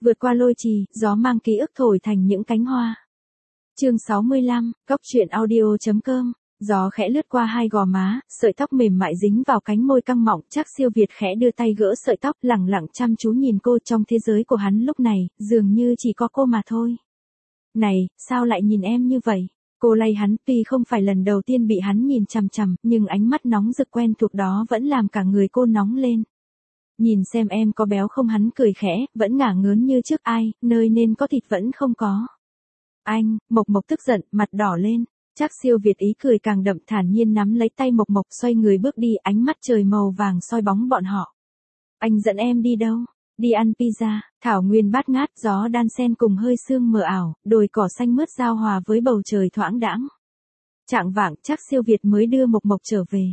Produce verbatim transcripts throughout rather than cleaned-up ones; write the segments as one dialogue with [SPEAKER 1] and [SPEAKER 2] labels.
[SPEAKER 1] Vượt qua lôi trì, gió mang ký ức thổi thành những cánh hoa. Chương sáu mươi lăm, Cóc truyện audio.com. Gió khẽ lướt qua hai gò má, sợi tóc mềm mại dính vào cánh môi căng mọng, Trác Siêu Việt khẽ đưa tay gỡ sợi tóc, lẳng lặng chăm chú nhìn cô. Trong thế giới của hắn lúc này, dường như chỉ có cô mà thôi. Này, sao lại nhìn em như vậy? Cô lay hắn, tuy không phải lần đầu tiên bị hắn nhìn chằm chằm, nhưng ánh mắt nóng rực quen thuộc đó vẫn làm cả người cô nóng lên. Nhìn xem em có béo không, hắn cười khẽ, vẫn ngả ngớn như trước. Ai, nơi nên có thịt vẫn không có. Anh, Mộc Mộc tức giận, mặt đỏ lên. Trác Siêu Việt ý cười càng đậm, thản nhiên nắm lấy tay Mộc Mộc, xoay người bước đi, ánh mắt trời màu vàng soi bóng bọn họ. Anh dẫn em đi đâu? Đi ăn pizza. Thảo nguyên bát ngát, gió đan xen cùng hơi sương mờ ảo, đồi cỏ xanh mướt giao hòa với bầu trời thoáng đãng. Chạng vạng, Trác Siêu Việt mới đưa Mộc Mộc trở về.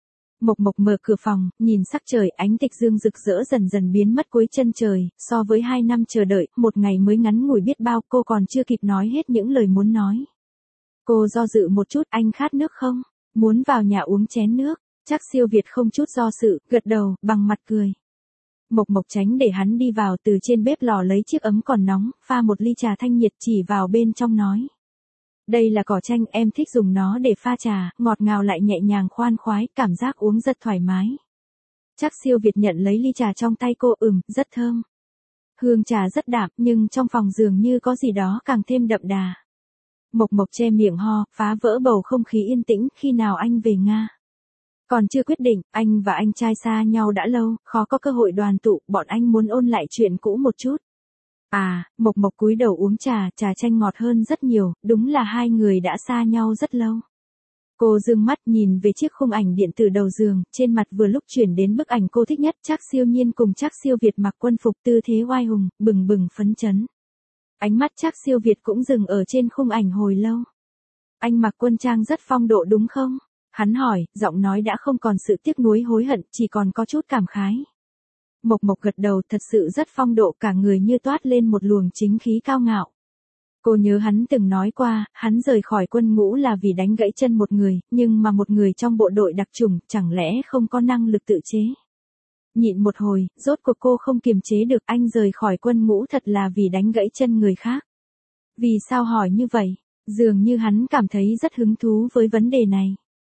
[SPEAKER 1] Mộc Mộc mở cửa phòng, nhìn sắc trời, ánh tịch dương rực rỡ dần dần biến mất cuối chân trời. So với hai năm chờ đợi, một ngày mới ngắn ngủi biết bao, cô còn chưa kịp nói hết những lời muốn nói. Cô do dự một chút, anh khát nước không? Muốn vào nhà uống chén nước. Trác Siêu Việt không chút do dự, gật đầu, bằng mặt cười. Mộc Mộc tránh để hắn đi vào, từ trên bếp lò lấy chiếc ấm còn nóng, pha một ly trà thanh nhiệt, chỉ vào bên trong nói. Đây là cỏ chanh, em thích dùng nó để pha trà, ngọt ngào lại nhẹ nhàng khoan khoái, cảm giác uống rất thoải mái. Trác Siêu Việt nhận lấy ly trà trong tay cô, ừm, rất thơm. Hương trà rất đạm, nhưng trong phòng dường như có gì đó càng thêm đậm đà. Mộc Mộc che miệng ho, phá vỡ bầu không khí yên tĩnh. Khi nào anh về Nga? Còn chưa quyết định, anh và anh trai xa nhau đã lâu, khó có cơ hội đoàn tụ, bọn anh muốn ôn lại chuyện cũ một chút. À, Mộc Mộc cúi đầu uống trà, trà chanh ngọt hơn rất nhiều, đúng là hai người đã xa nhau rất lâu. Cô dương mắt nhìn về chiếc khung ảnh điện tử đầu giường, trên mặt vừa lúc chuyển đến bức ảnh cô thích nhất, Trác Siêu Nhiên cùng Trác Siêu Việt mặc quân phục, tư thế oai hùng, bừng bừng phấn chấn. Ánh mắt Trác Siêu Việt cũng dừng ở trên khung ảnh hồi lâu. Anh mặc quân trang rất phong độ đúng không? Hắn hỏi, giọng nói đã không còn sự tiếc nuối hối hận, chỉ còn có chút cảm khái. Mộc Mộc gật đầu, thật sự rất phong độ, cả người như toát lên một luồng chính khí cao ngạo. Cô nhớ hắn từng nói qua, hắn rời khỏi quân ngũ là vì đánh gãy chân một người, nhưng mà một người trong bộ đội đặc chủng, chẳng lẽ không có năng lực tự chế. Nhịn một hồi, rốt cuộc cô không kiềm chế được, anh rời khỏi quân ngũ thật là vì đánh gãy chân người khác. Vì sao hỏi như vậy? Dường như hắn cảm thấy rất hứng thú với vấn đề này.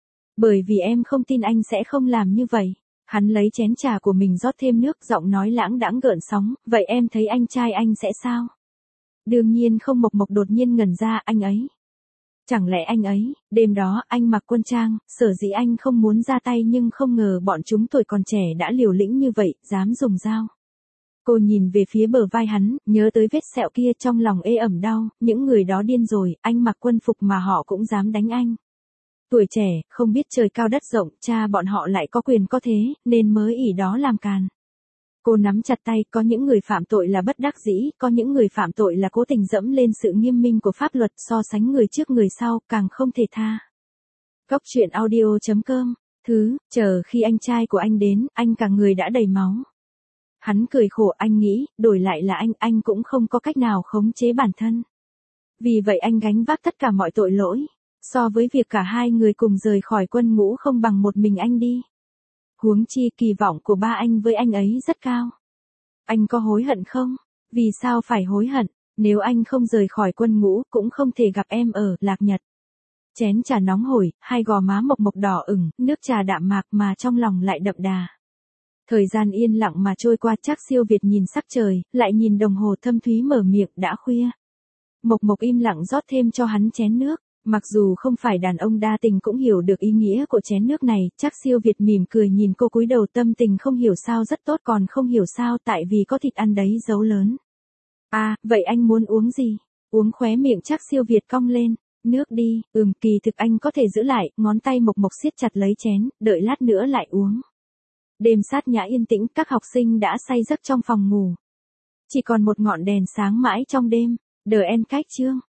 [SPEAKER 1] Bởi vì em không tin anh sẽ không làm như vậy. Hắn lấy chén trà của mình rót thêm nước, giọng nói lãng đãng gợn sóng, vậy em thấy anh trai anh sẽ sao? Đương nhiên không. Mộc Mộc đột nhiên ngẩn ra, anh ấy. Chẳng lẽ anh ấy, đêm đó anh mặc quân trang, sở dĩ anh không muốn ra tay, nhưng không ngờ bọn chúng tuổi còn trẻ đã liều lĩnh như vậy, dám dùng dao. Cô nhìn về phía bờ vai hắn, nhớ tới vết sẹo kia, trong lòng ê ẩm đau, những người đó điên rồi, anh mặc quân phục mà họ cũng dám đánh anh. Tuổi trẻ, không biết trời cao đất rộng, cha bọn họ lại có quyền có thế, nên mới ỷ đó làm càn. Cô nắm chặt tay, có những người phạm tội là bất đắc dĩ, có những người phạm tội là cố tình dẫm lên sự nghiêm minh của pháp luật, so sánh người trước người sau, càng không thể tha. Cóc truyện audio.com. Thứ, chờ khi anh trai của anh đến, anh cả người đã đầy máu. Hắn cười khổ, anh nghĩ, đổi lại là anh, anh cũng không có cách nào khống chế bản thân. Vì vậy anh gánh vác tất cả mọi tội lỗi. So với việc cả hai người cùng rời khỏi quân ngũ không bằng một mình anh đi. Huống chi kỳ vọng của ba anh với anh ấy rất cao. Anh có hối hận không? Vì sao phải hối hận? Nếu anh không rời khỏi quân ngũ, cũng không thể gặp em ở Lạc Nhật. Chén trà nóng hổi, hai gò má Mộc Mộc đỏ ửng, nước trà đạm mạc mà trong lòng lại đậm đà. Thời gian yên lặng mà trôi qua, Trác Siêu Việt nhìn sắc trời, lại nhìn đồng hồ, thâm thúy mở miệng, đã khuya. Mộc Mộc im lặng rót thêm cho hắn chén nước. Mặc dù không phải đàn ông đa tình cũng hiểu được ý nghĩa của chén nước này, Trác Siêu Việt mỉm cười nhìn cô, cúi đầu, tâm tình không hiểu sao rất tốt, còn không hiểu sao tại vì có thịt ăn đấy dấu lớn. À, vậy anh muốn uống gì? Uống. Khóe miệng Trác Siêu Việt cong lên. Nước đi, ừm, kỳ thực anh có thể giữ lại, ngón tay Mộc Mộc siết chặt lấy chén, đợi lát nữa lại uống. Đêm sát nhã yên tĩnh, các học sinh đã say giấc trong phòng ngủ. Chỉ còn một ngọn đèn sáng mãi trong đêm. Đờ en cách chương.